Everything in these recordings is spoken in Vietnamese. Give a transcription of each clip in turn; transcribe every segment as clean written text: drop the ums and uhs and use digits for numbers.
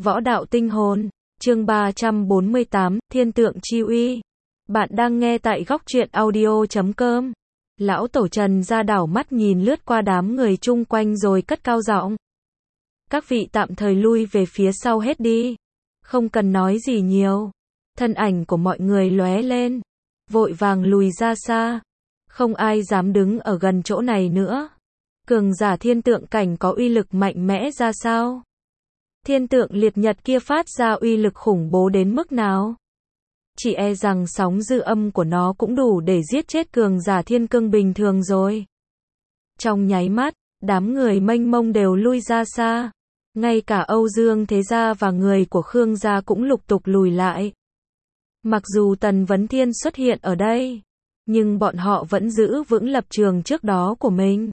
Võ đạo tinh hồn, chương 348, Thiên tượng chi uy. Bạn đang nghe tại góc truyện audio.com. Lão tổ Trần ra đảo mắt nhìn lướt qua đám người chung quanh rồi cất cao giọng. Các vị tạm thời lui về phía sau hết đi. Không cần nói gì nhiều. Thân ảnh của mọi người lóe lên. Vội vàng lùi ra xa. Không ai dám đứng ở gần chỗ này nữa. Cường giả thiên tượng cảnh có uy lực mạnh mẽ ra sao? Thiên tượng liệt nhật kia phát ra uy lực khủng bố đến mức nào? Chỉ e rằng sóng dư âm của nó cũng đủ để giết chết cường giả thiên cương bình thường rồi. Trong nháy mắt, đám người mênh mông đều lui ra xa. Ngay cả Âu Dương Thế Gia và người của Khương Gia cũng lục tục lùi lại. Mặc dù Tần Vấn Thiên xuất hiện ở đây, nhưng bọn họ vẫn giữ vững lập trường trước đó của mình.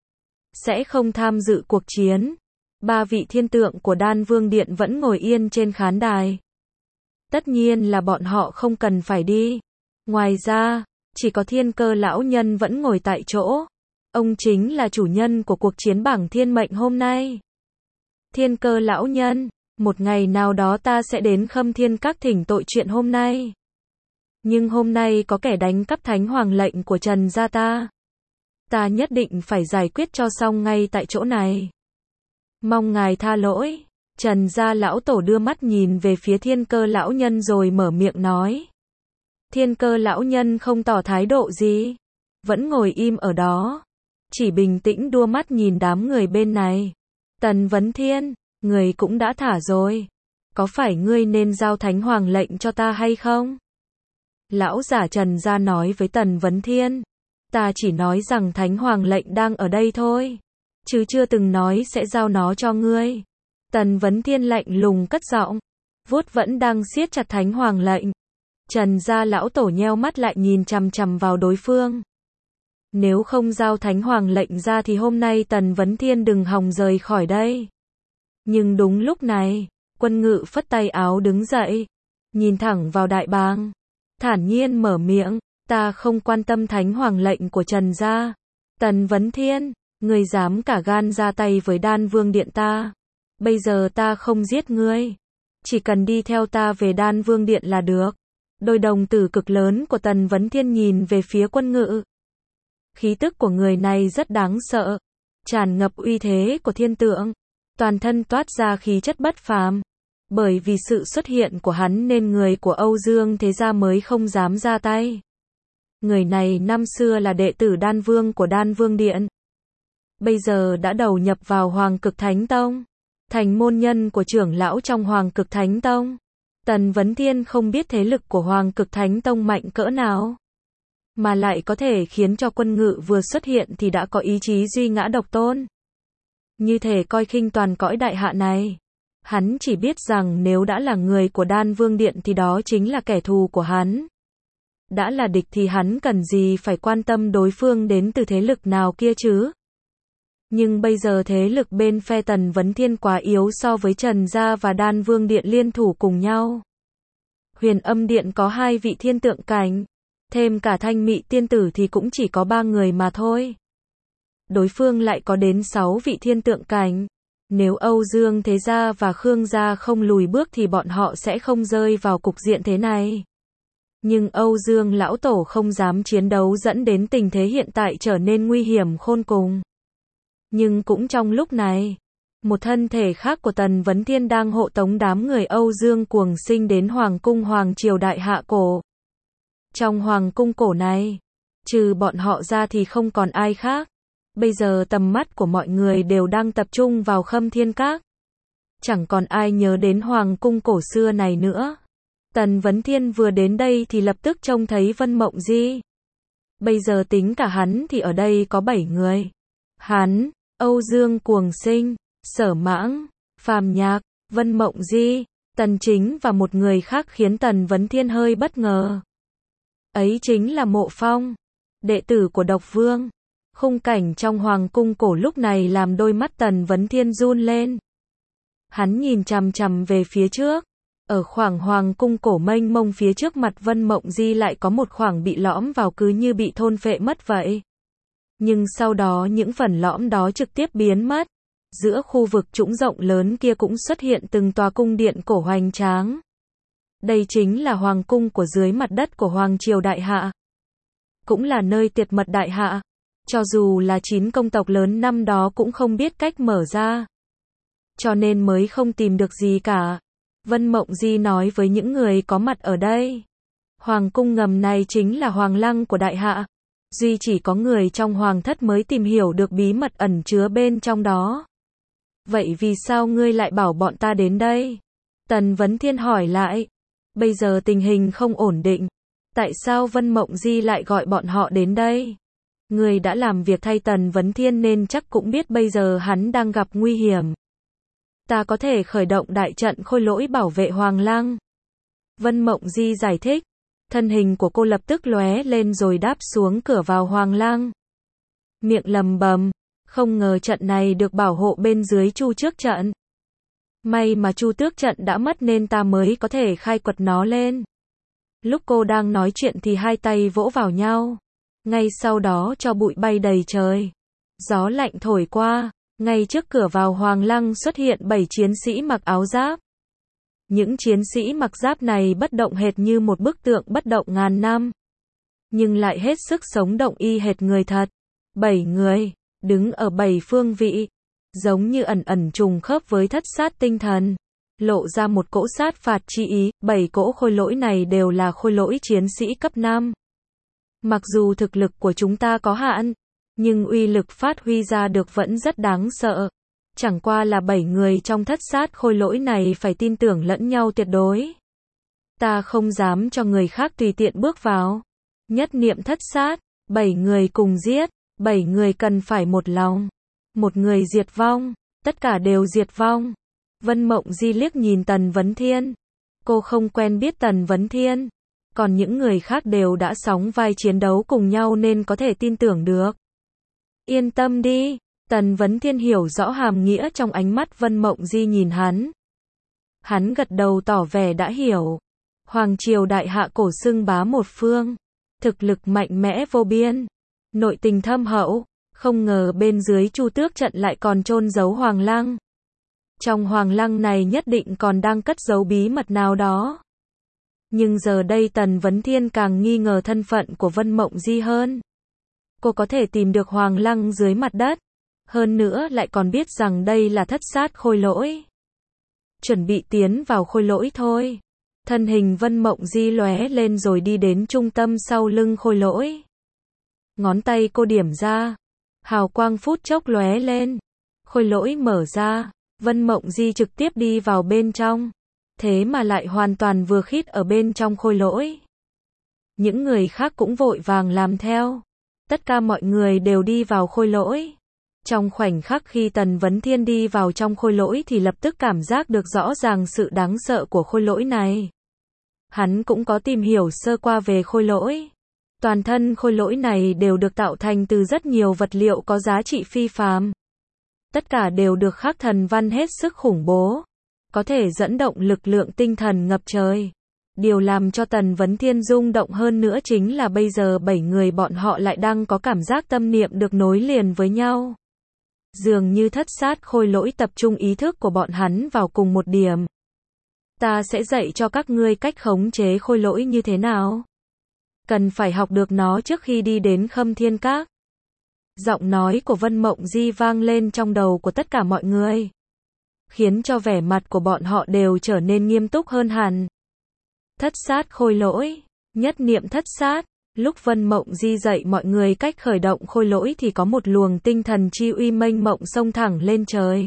Sẽ không tham dự cuộc chiến. Ba vị thiên tượng của Đan Vương Điện vẫn ngồi yên trên khán đài. Tất nhiên là bọn họ không cần phải đi. Ngoài ra, chỉ có Thiên Cơ lão nhân vẫn ngồi tại chỗ. Ông chính là chủ nhân của cuộc chiến bảng thiên mệnh hôm nay. Thiên Cơ lão nhân, một ngày nào đó ta sẽ đến Khâm Thiên Các thỉnh tội chuyện hôm nay. Nhưng hôm nay có kẻ đánh cắp Thánh Hoàng lệnh của Trần gia ta. Ta nhất định phải giải quyết cho xong ngay tại chỗ này. Mong ngài tha lỗi. Trần gia lão tổ đưa mắt nhìn về phía Thiên Cơ lão nhân rồi mở miệng nói. Thiên Cơ lão nhân không tỏ thái độ gì. Vẫn ngồi im ở đó. Chỉ bình tĩnh đua mắt nhìn đám người bên này. Tần Vấn Thiên, người cũng đã thả rồi. Có phải ngươi nên giao Thánh Hoàng lệnh cho ta hay không? Lão giả Trần gia nói với Tần Vấn Thiên. Ta chỉ nói rằng Thánh Hoàng lệnh đang ở đây thôi. Chứ chưa từng nói sẽ giao nó cho ngươi. Tần Vấn Thiên lạnh lùng cất giọng. Vuốt vẫn đang siết chặt Thánh Hoàng lệnh. Trần gia lão tổ nheo mắt lại nhìn chằm chằm vào đối phương. Nếu không giao Thánh Hoàng lệnh ra thì hôm nay Tần Vấn Thiên đừng hòng rời khỏi đây. Nhưng đúng lúc này, Quân Ngự phất tay áo đứng dậy. Nhìn thẳng vào đại bàng. Thản nhiên mở miệng. Ta không quan tâm Thánh Hoàng lệnh của Trần gia. Tần Vấn Thiên, ngươi dám cả gan ra tay với Đan Vương Điện ta. Bây giờ ta không giết ngươi. Chỉ cần đi theo ta về Đan Vương Điện là được. Đôi đồng tử cực lớn của Tần Vấn Thiên nhìn về phía Quân Ngự. Khí tức của người này rất đáng sợ. Tràn ngập uy thế của thiên tượng. Toàn thân toát ra khí chất bất phàm. Bởi vì sự xuất hiện của hắn nên người của Âu Dương Thế Gia mới không dám ra tay. Người này năm xưa là đệ tử Đan Vương của Đan Vương Điện. Bây giờ đã đầu nhập vào Hoàng Cực Thánh Tông. Thành môn nhân của trưởng lão trong Hoàng Cực Thánh Tông. Tần Vấn Thiên không biết thế lực của Hoàng Cực Thánh Tông mạnh cỡ nào. Mà lại có thể khiến cho Quân Ngự vừa xuất hiện thì đã có ý chí duy ngã độc tôn. Như thể coi khinh toàn cõi đại hạ này. Hắn chỉ biết rằng nếu đã là người của Đan Vương Điện thì đó chính là kẻ thù của hắn. Đã là địch thì hắn cần gì phải quan tâm đối phương đến từ thế lực nào kia chứ. Nhưng bây giờ thế lực bên phe Tần Vấn Thiên quá yếu so với Trần gia và Đan Vương Điện liên thủ cùng nhau. Huyền Âm Điện có 2 vị thiên tượng cảnh. Thêm cả Thanh Mị tiên tử thì cũng chỉ có 3 người mà thôi. Đối phương lại có đến 6 vị thiên tượng cảnh. Nếu Âu Dương Thế Gia và Khương Gia không lùi bước thì bọn họ sẽ không rơi vào cục diện thế này. Nhưng Âu Dương lão tổ không dám chiến đấu dẫn đến tình thế hiện tại trở nên nguy hiểm khôn cùng. Nhưng cũng trong lúc này, một thân thể khác của Tần Vấn Thiên đang hộ tống đám người Âu Dương cuồng sinh đến Hoàng cung Hoàng triều Đại Hạ cổ. Trong Hoàng cung cổ này, trừ bọn họ ra thì không còn ai khác. Bây giờ tầm mắt của mọi người đều đang tập trung vào Khâm Thiên Các. Chẳng còn ai nhớ đến Hoàng cung cổ xưa này nữa. Tần Vấn Thiên vừa đến đây thì lập tức trông thấy Vân Mộng Di. Bây giờ tính cả hắn thì ở đây có 7 người. Hắn, Âu Dương cuồng sinh, Sở Mãng, Phàm Nhạc, Vân Mộng Di, Tần Chính và một người khác khiến Tần Vấn Thiên hơi bất ngờ. Ấy chính là Mộ Phong, đệ tử của Độc Vương. Khung cảnh trong Hoàng cung cổ lúc này làm đôi mắt Tần Vấn Thiên run lên. Hắn nhìn chằm chằm về phía trước. Ở khoảng Hoàng cung cổ mênh mông phía trước mặt Vân Mộng Di lại có một khoảng bị lõm vào cứ như bị thôn phệ mất vậy. Nhưng sau đó những phần lõm đó trực tiếp biến mất. Giữa khu vực trũng rộng lớn kia cũng xuất hiện từng tòa cung điện cổ hoành tráng. Đây chính là hoàng cung của dưới mặt đất của Hoàng Triều Đại Hạ. Cũng là nơi tuyệt mật Đại Hạ. Cho dù là 9 công tộc lớn năm đó cũng không biết cách mở ra. Cho nên mới không tìm được gì cả. Vân Mộng Di nói với những người có mặt ở đây. Hoàng cung ngầm này chính là hoàng lăng của Đại Hạ. Duy chỉ có người trong hoàng thất mới tìm hiểu được bí mật ẩn chứa bên trong đó. Vậy vì sao ngươi lại bảo bọn ta đến đây? Tần Vấn Thiên hỏi lại. Bây giờ tình hình không ổn định. Tại sao Vân Mộng Di lại gọi bọn họ đến đây? Ngươi đã làm việc thay Tần Vấn Thiên nên chắc cũng biết bây giờ hắn đang gặp nguy hiểm. Ta có thể khởi động đại trận khôi lỗi bảo vệ hoàng lăng. Vân Mộng Di giải thích. Thân hình của cô lập tức lóe lên rồi đáp xuống cửa vào hoàng lăng. Miệng lầm bầm. Không ngờ trận này được bảo hộ bên dưới chu trước trận. May mà chu tước trận đã mất nên ta mới có thể khai quật nó lên. Lúc cô đang nói chuyện thì hai tay vỗ vào nhau. Ngay sau đó cho bụi bay đầy trời. Gió lạnh thổi qua. Ngay trước cửa vào hoàng lăng xuất hiện 7 chiến sĩ mặc áo giáp. Những chiến sĩ mặc giáp này bất động hệt như một bức tượng bất động ngàn năm. Nhưng lại hết sức sống động y hệt người thật. 7 người, đứng ở 7 phương vị. Giống như ẩn ẩn trùng khớp với thất sát tinh thần. Lộ ra một cỗ sát phạt chi ý. 7 cỗ khôi lỗi này đều là khôi lỗi chiến sĩ cấp 5. Mặc dù thực lực của chúng ta có hạn, nhưng uy lực phát huy ra được vẫn rất đáng sợ. Chẳng qua là 7 người trong thất sát khôi lỗi này phải tin tưởng lẫn nhau tuyệt đối. Ta không dám cho người khác tùy tiện bước vào. Nhất niệm thất sát, 7 người cùng giết, 7 người cần phải một lòng. Một người diệt vong, tất cả đều diệt vong. Vân Mộng Di liếc nhìn Tần Vấn Thiên. Cô không quen biết Tần Vấn Thiên. Còn những người khác đều đã sóng vai chiến đấu cùng nhau nên có thể tin tưởng được. Yên tâm đi. Tần Vấn Thiên hiểu rõ hàm nghĩa trong ánh mắt Vân Mộng Di nhìn hắn. Hắn gật đầu tỏ vẻ đã hiểu. Hoàng Triều Đại Hạ cổ xưng bá một phương. Thực lực mạnh mẽ vô biên. Nội tình thâm hậu. Không ngờ bên dưới chu tước trận lại còn chôn giấu hoàng lăng. Trong hoàng lăng này nhất định còn đang cất giấu bí mật nào đó. Nhưng giờ đây Tần Vấn Thiên càng nghi ngờ thân phận của Vân Mộng Di hơn. Cô có thể tìm được hoàng lăng dưới mặt đất. Hơn nữa lại còn biết rằng đây là thất sát khôi lỗi. Chuẩn bị tiến vào khôi lỗi thôi. Thân hình Vân Mộng Di lóe lên rồi đi đến trung tâm sau lưng khôi lỗi. Ngón tay cô điểm ra. Hào quang phút chốc lóe lên. Khôi lỗi mở ra. Vân Mộng Di trực tiếp đi vào bên trong. Thế mà lại hoàn toàn vừa khít ở bên trong khôi lỗi. Những người khác cũng vội vàng làm theo. Tất cả mọi người đều đi vào khôi lỗi. Trong khoảnh khắc khi Tần Vấn Thiên đi vào trong khôi lỗi thì lập tức cảm giác được rõ ràng sự đáng sợ của khôi lỗi này. Hắn cũng có tìm hiểu sơ qua về khôi lỗi. Toàn thân khôi lỗi này đều được tạo thành từ rất nhiều vật liệu có giá trị phi phàm. Tất cả đều được khắc thần văn hết sức khủng bố. Có thể dẫn động lực lượng tinh thần ngập trời. Điều làm cho Tần Vấn Thiên rung động hơn nữa chính là bây giờ 7 người bọn họ lại đang có cảm giác tâm niệm được nối liền với nhau. Dường như thất sát khôi lỗi tập trung ý thức của bọn hắn vào cùng một điểm. Ta sẽ dạy cho các ngươi cách khống chế khôi lỗi như thế nào. Cần phải học được nó trước khi đi đến Khâm Thiên Các. Giọng nói của Vân Mộng Di vang lên trong đầu của tất cả mọi người. Khiến cho vẻ mặt của bọn họ đều trở nên nghiêm túc hơn hẳn. Thất sát khôi lỗi, nhất niệm thất sát. Lúc Vân Mộng Di dạy mọi người cách khởi động khôi lỗi thì có một luồng tinh thần chi uy mênh mộng xông thẳng lên trời.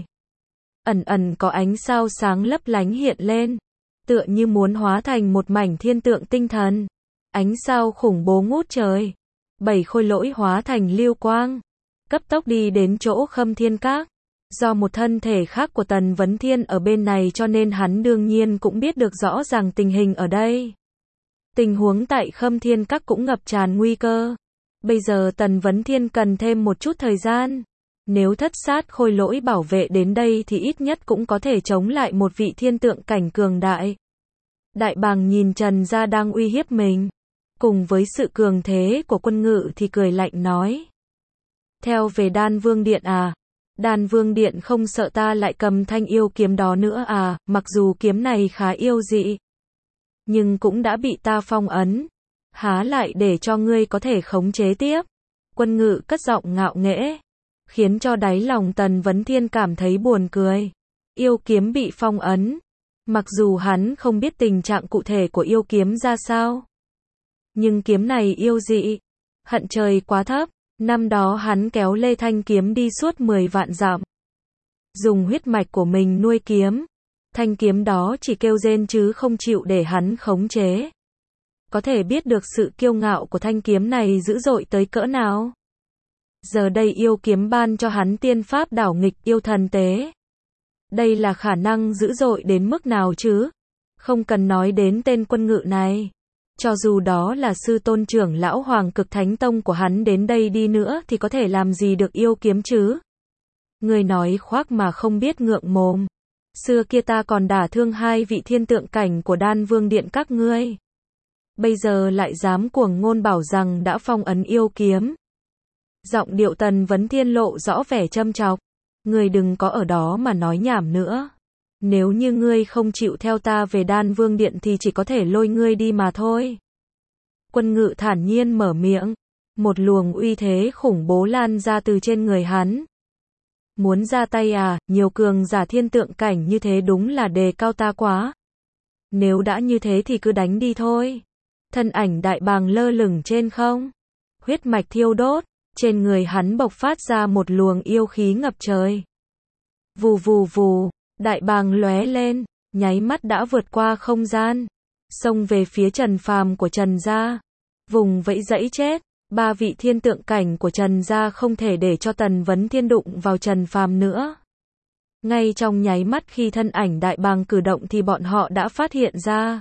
Ẩn ẩn có ánh sao sáng lấp lánh hiện lên. Tựa như muốn hóa thành một mảnh thiên tượng tinh thần. Ánh sao khủng bố ngút trời. 7 khôi lỗi hóa thành lưu quang. Cấp tốc đi đến chỗ Khâm Thiên Các. Do một thân thể khác của Tần Vấn Thiên ở bên này cho nên hắn đương nhiên cũng biết được rõ ràng tình hình ở đây. Tình huống tại Khâm Thiên Các cũng ngập tràn nguy cơ. Bây giờ Tần Vấn Thiên cần thêm một chút thời gian. Nếu thất sát khôi lỗi bảo vệ đến đây thì ít nhất cũng có thể chống lại một vị thiên tượng cảnh cường đại. Đại bàng nhìn Trần Gia đang uy hiếp mình. Cùng với sự cường thế của quân ngự thì cười lạnh nói. Theo về Đan Vương Điện à? Đan Vương Điện không sợ ta lại cầm thanh yêu kiếm đó nữa à, mặc dù kiếm này khá yêu dị, nhưng cũng đã bị ta phong ấn, há lại để cho ngươi có thể khống chế tiếp. Quân Ngự cất giọng ngạo nghễ, khiến cho đáy lòng Tần Vấn Thiên cảm thấy buồn cười. Yêu kiếm bị phong ấn, mặc dù hắn không biết tình trạng cụ thể của yêu kiếm ra sao, nhưng kiếm này yêu dị, hận trời quá thấp. Năm đó hắn kéo lê thanh kiếm đi suốt 10 vạn dặm, dùng huyết mạch của mình nuôi kiếm, thanh kiếm đó chỉ kêu rên chứ không chịu để hắn khống chế. Có thể biết được sự kiêu ngạo của thanh kiếm này dữ dội tới cỡ nào. Giờ đây yêu kiếm ban cho hắn tiên pháp đảo nghịch yêu thần tế. Đây là khả năng dữ dội đến mức nào chứ? Không cần nói đến tên Quân Ngự này. Cho dù đó là sư tôn trưởng lão Hoàng Cực Thánh Tông của hắn đến đây đi nữa thì có thể làm gì được yêu kiếm chứ? Người nói khoác mà không biết ngượng mồm. Xưa kia ta còn đả thương 2 vị thiên tượng cảnh của Đan Vương Điện các ngươi. Bây giờ lại dám cuồng ngôn bảo rằng đã phong ấn yêu kiếm. Giọng điệu Tần Vấn Thiên lộ rõ vẻ châm chọc. Ngươi đừng có ở đó mà nói nhảm nữa. Nếu như ngươi không chịu theo ta về Đan Vương Điện thì chỉ có thể lôi ngươi đi mà thôi. Quân Ngự thản nhiên mở miệng. Một luồng uy thế khủng bố lan ra từ trên người hắn. Muốn ra tay à, nhiều cường giả thiên tượng cảnh như thế đúng là đề cao ta quá. Nếu đã như thế thì cứ đánh đi thôi. Thân ảnh Đại Bàng lơ lửng trên không. Huyết mạch thiêu đốt, trên người hắn bộc phát ra một luồng yêu khí ngập trời. Vù vù vù, Đại Bàng lóe lên, nháy mắt đã vượt qua không gian, xông về phía Trần Phàm của Trần gia. Vùng vẫy dẫy chết, 3 vị thiên tượng cảnh của Trần gia không thể để cho Tần Vấn Thiên đụng vào Trần Phàm nữa. Ngay trong nháy mắt khi thân ảnh Đại Bàng cử động thì bọn họ đã phát hiện ra.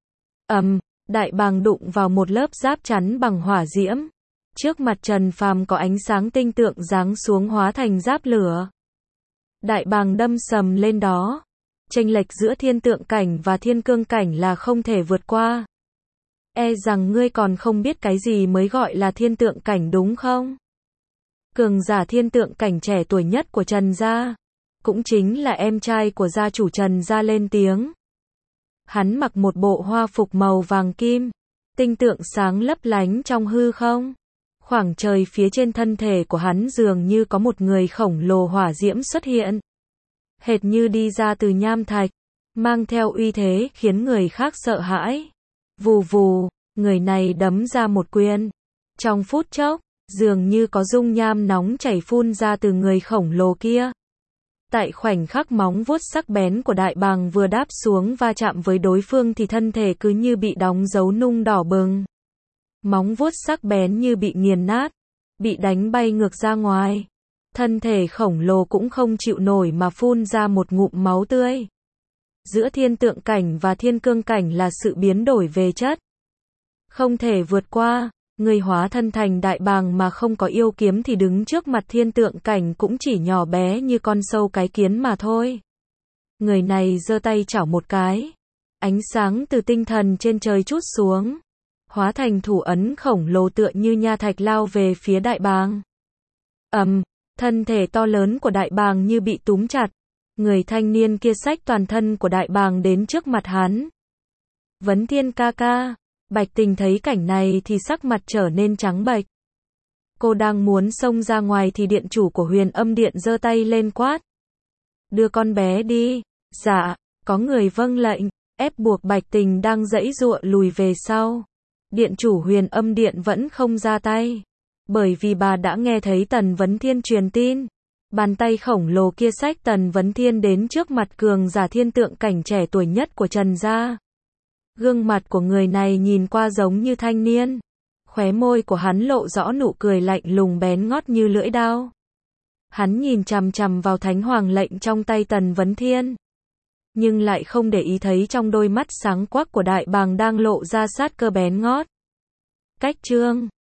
Đại Bàng đụng vào một lớp giáp chắn bằng hỏa diễm. Trước mặt Trần Phàm có ánh sáng tinh tượng giáng xuống hóa thành giáp lửa. Đại Bàng đâm sầm lên đó. Chênh lệch giữa thiên tượng cảnh và thiên cương cảnh là không thể vượt qua. E rằng ngươi còn không biết cái gì mới gọi là thiên tượng cảnh đúng không? Cường giả thiên tượng cảnh trẻ tuổi nhất của Trần gia, cũng chính là em trai của gia chủ Trần gia lên tiếng. Hắn mặc một bộ hoa phục màu vàng kim, tinh tượng sáng lấp lánh trong hư không. Khoảng trời phía trên thân thể của hắn dường như có một người khổng lồ hỏa diễm xuất hiện. Hệt như đi ra từ nham thạch, mang theo uy thế khiến người khác sợ hãi. Vù vù, người này đấm ra một quyền. Trong phút chốc, dường như có dung nham nóng chảy phun ra từ người khổng lồ kia. Tại khoảnh khắc móng vuốt sắc bén của Đại Bàng vừa đáp xuống va chạm với đối phương thì thân thể cứ như bị đóng dấu nung đỏ bừng. Móng vuốt sắc bén như bị nghiền nát, bị đánh bay ngược ra ngoài. Thân thể khổng lồ cũng không chịu nổi mà phun ra một ngụm máu tươi. Giữa thiên tượng cảnh và thiên cương cảnh là sự biến đổi về chất. Không thể vượt qua, người hóa thân thành Đại Bàng mà không có yêu kiếm thì đứng trước mặt thiên tượng cảnh cũng chỉ nhỏ bé như con sâu cái kiến mà thôi. Người này giơ tay chảo một cái. Ánh sáng từ tinh thần trên trời trút xuống. Hóa thành thủ ấn khổng lồ tựa như nha thạch lao về phía Đại Bàng. Thân thể to lớn của Đại Bàng như bị túm chặt. Người thanh niên kia xách toàn thân của Đại Bàng đến trước mặt hắn. Vấn Thiên ca ca. Bạch Tình thấy cảnh này thì sắc mặt trở nên trắng bệch. Cô đang muốn xông ra ngoài thì điện chủ của Huyền Âm Điện giơ tay lên quát. Đưa con bé đi. Dạ, có người vâng lệnh, ép buộc Bạch Tình đang giãy giụa lùi về sau. Điện chủ Huyền Âm Điện vẫn không ra tay. Bởi vì bà đã nghe thấy Tần Vấn Thiên truyền tin. Bàn tay khổng lồ kia xách Tần Vấn Thiên đến trước mặt cường giả thiên tượng cảnh trẻ tuổi nhất của Trần gia. Gương mặt của người này nhìn qua giống như thanh niên. Khóe môi của hắn lộ rõ nụ cười lạnh lùng bén ngót như lưỡi dao. Hắn nhìn chằm chằm vào thánh hoàng lệnh trong tay Tần Vấn Thiên. Nhưng lại không để ý thấy trong đôi mắt sáng quắc của Đại Bàng đang lộ ra sát cơ bén ngót. Cách chương